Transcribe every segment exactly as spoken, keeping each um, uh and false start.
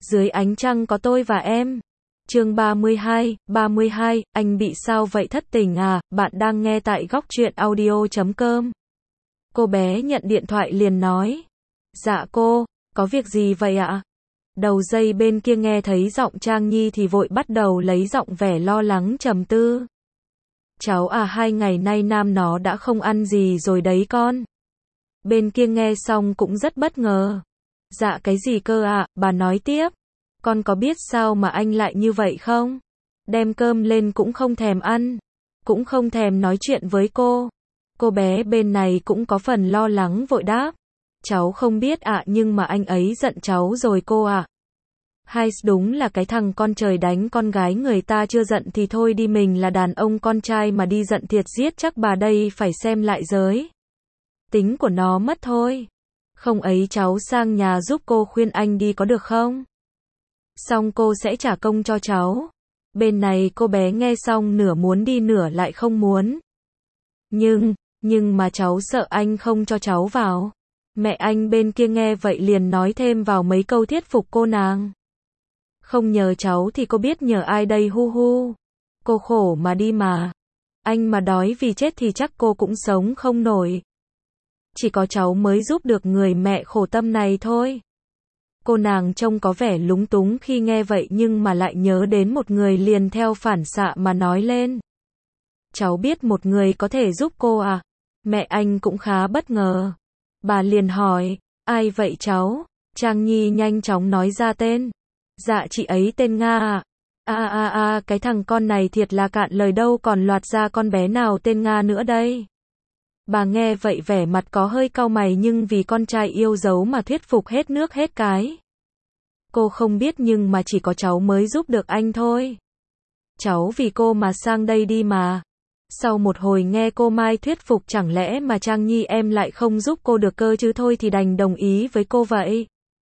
Dưới ánh trăng có tôi và em. Chương ba mươi hai, ba mươi hai, anh bị sao vậy thất tình à, bạn đang nghe tại góc truyện audio chấm com. Cô bé nhận điện thoại liền nói. Dạ cô, có việc gì vậy ạ? Đầu dây bên kia nghe thấy giọng Trang Nhi thì vội bắt đầu lấy giọng vẻ lo lắng trầm tư. Cháu à, hai ngày nay Nam nó đã không ăn gì rồi đấy con. Bên kia nghe xong cũng rất bất ngờ. Dạ cái gì cơ ạ, bà nói tiếp. Con có biết sao mà anh lại như vậy không? Đem cơm lên cũng không thèm ăn, cũng không thèm nói chuyện với cô. Cô bé bên này cũng có phần lo lắng vội đáp. Cháu không biết ạ, nhưng mà anh ấy giận cháu rồi cô ạ. Hay đúng là cái thằng con trời đánh con gái người ta chưa giận thì thôi đi, mình là đàn ông con trai mà đi giận thiệt giết chắc bà đây phải xem lại giới tính của nó mất thôi. Không ấy cháu sang nhà giúp cô khuyên anh đi có được không? Xong cô sẽ trả công cho cháu. Bên này cô bé nghe xong nửa muốn đi nửa lại không muốn. Nhưng, nhưng mà cháu sợ anh không cho cháu vào. Mẹ anh bên kia nghe vậy liền nói thêm vào mấy câu thuyết phục cô nàng. Không nhờ cháu thì cô biết nhờ ai đây hu hu. Cô khổ mà đi mà. Anh mà đói vì chết thì chắc cô cũng sống không nổi. Chỉ có cháu mới giúp được người mẹ khổ tâm này thôi. Cô nàng trông có vẻ lúng túng khi nghe vậy nhưng mà lại nhớ đến một người liền theo phản xạ mà nói lên. Cháu biết một người có thể giúp cô à? Mẹ anh cũng khá bất ngờ. Bà liền hỏi, ai vậy cháu? Trang Nhi nhanh chóng nói ra tên. Dạ chị ấy tên Nga à? À à à, cái thằng con này thiệt là cạn lời đâu còn loạt ra con bé nào tên Nga nữa đây. Bà nghe vậy vẻ mặt có hơi cau mày nhưng vì con trai yêu dấu mà thuyết phục hết nước hết cái. Cô không biết nhưng mà chỉ có cháu mới giúp được anh thôi. Cháu vì cô mà sang đây đi mà. Sau một hồi nghe cô Mai thuyết phục chẳng lẽ mà Trang Nhi em lại không giúp cô được cơ chứ, thôi thì đành đồng ý với cô vậy.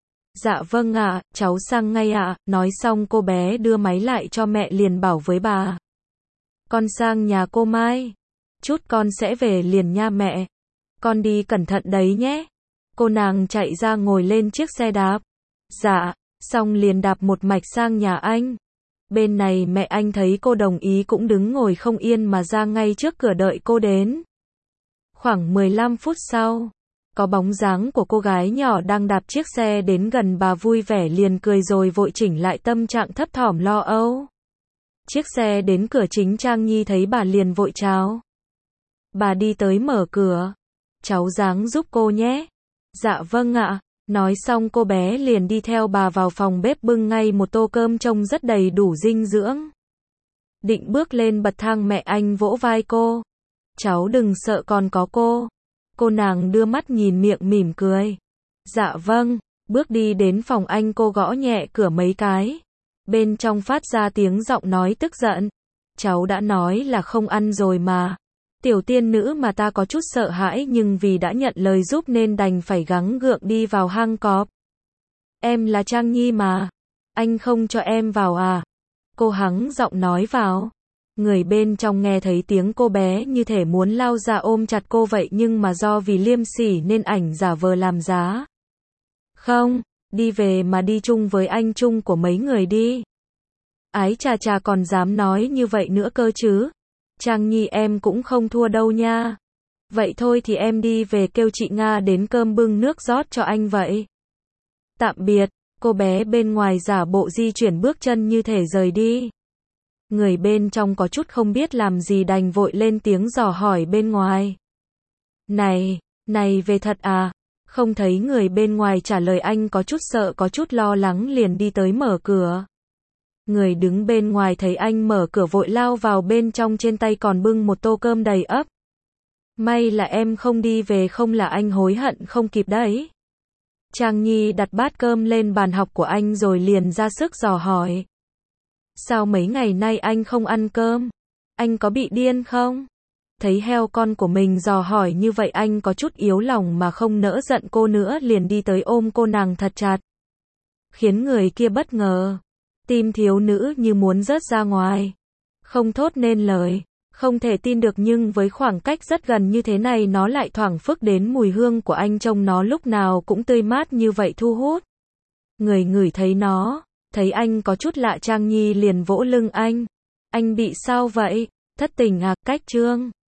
Dạ vâng ạ, cháu sang ngay ạ. Nói xong cô bé đưa máy lại cho mẹ liền bảo với bà. Con sang nhà cô Mai. Chút con sẽ về liền nha mẹ. Con đi cẩn thận đấy nhé. Cô nàng chạy ra ngồi lên chiếc xe đạp. Dạ, xong liền đạp một mạch sang nhà anh. Bên này mẹ anh thấy cô đồng ý cũng đứng ngồi không yên mà ra ngay trước cửa đợi cô đến. Khoảng mười lăm phút sau, có bóng dáng của cô gái nhỏ đang đạp chiếc xe đến gần bà vui vẻ liền cười rồi vội chỉnh lại tâm trạng thấp thỏm lo âu. Chiếc xe đến cửa chính Trang Nhi thấy bà liền vội chào. Bà đi tới mở cửa. Cháu ráng giúp cô nhé. Dạ vâng ạ. Nói xong cô bé liền đi theo bà vào phòng bếp bưng ngay một tô cơm trông rất đầy đủ dinh dưỡng. Định bước lên bậc thang mẹ anh vỗ vai cô. Cháu đừng sợ còn có cô. Cô nàng đưa mắt nhìn miệng mỉm cười. Dạ vâng. Bước đi đến phòng anh cô gõ nhẹ cửa mấy cái. Bên trong phát ra tiếng giọng nói tức giận. Cháu đã nói là không ăn rồi mà. Tiểu tiên nữ mà ta có chút sợ hãi nhưng vì đã nhận lời giúp nên đành phải gắng gượng đi vào hang cọp. Em là Trang Nhi mà. Anh không cho em vào à? Cô hắng giọng nói vào. Người bên trong nghe thấy tiếng cô bé như thể muốn lao ra ôm chặt cô vậy nhưng mà do vì liêm sỉ nên ảnh giả vờ làm giá. Không, đi về mà đi chung với anh chung của mấy người đi. Ái chà chà còn dám nói như vậy nữa cơ chứ. Trang Nhi em cũng không thua đâu nha. Vậy thôi thì em đi về kêu chị Nga đến cơm bưng nước rót cho anh vậy. Tạm biệt, cô bé bên ngoài giả bộ di chuyển bước chân như thể rời đi. Người bên trong có chút không biết làm gì đành vội lên tiếng dò hỏi bên ngoài. Này, này về thật à? Không thấy người bên ngoài trả lời anh có chút sợ có chút lo lắng liền đi tới mở cửa. Người đứng bên ngoài thấy anh mở cửa vội lao vào bên trong trên tay còn bưng một tô cơm đầy ắp. May là em không đi về không là anh hối hận không kịp đấy. Trang Nhi đặt bát cơm lên bàn học của anh rồi liền ra sức dò hỏi. Sao mấy ngày nay anh không ăn cơm? Anh có bị điên không? Thấy heo con của mình dò hỏi như vậy anh có chút yếu lòng mà không nỡ giận cô nữa liền đi tới ôm cô nàng thật chặt. Khiến người kia bất ngờ. Tim thiếu nữ như muốn rớt ra ngoài. Không thốt nên lời. Không thể tin được nhưng với khoảng cách rất gần như thế này nó lại thoảng phức đến mùi hương của anh trông nó lúc nào cũng tươi mát như vậy thu hút. Người ngửi thấy nó, thấy anh có chút lạ Trang Nhi liền vỗ lưng anh. Anh bị sao vậy? Thất tình à, cách Trương.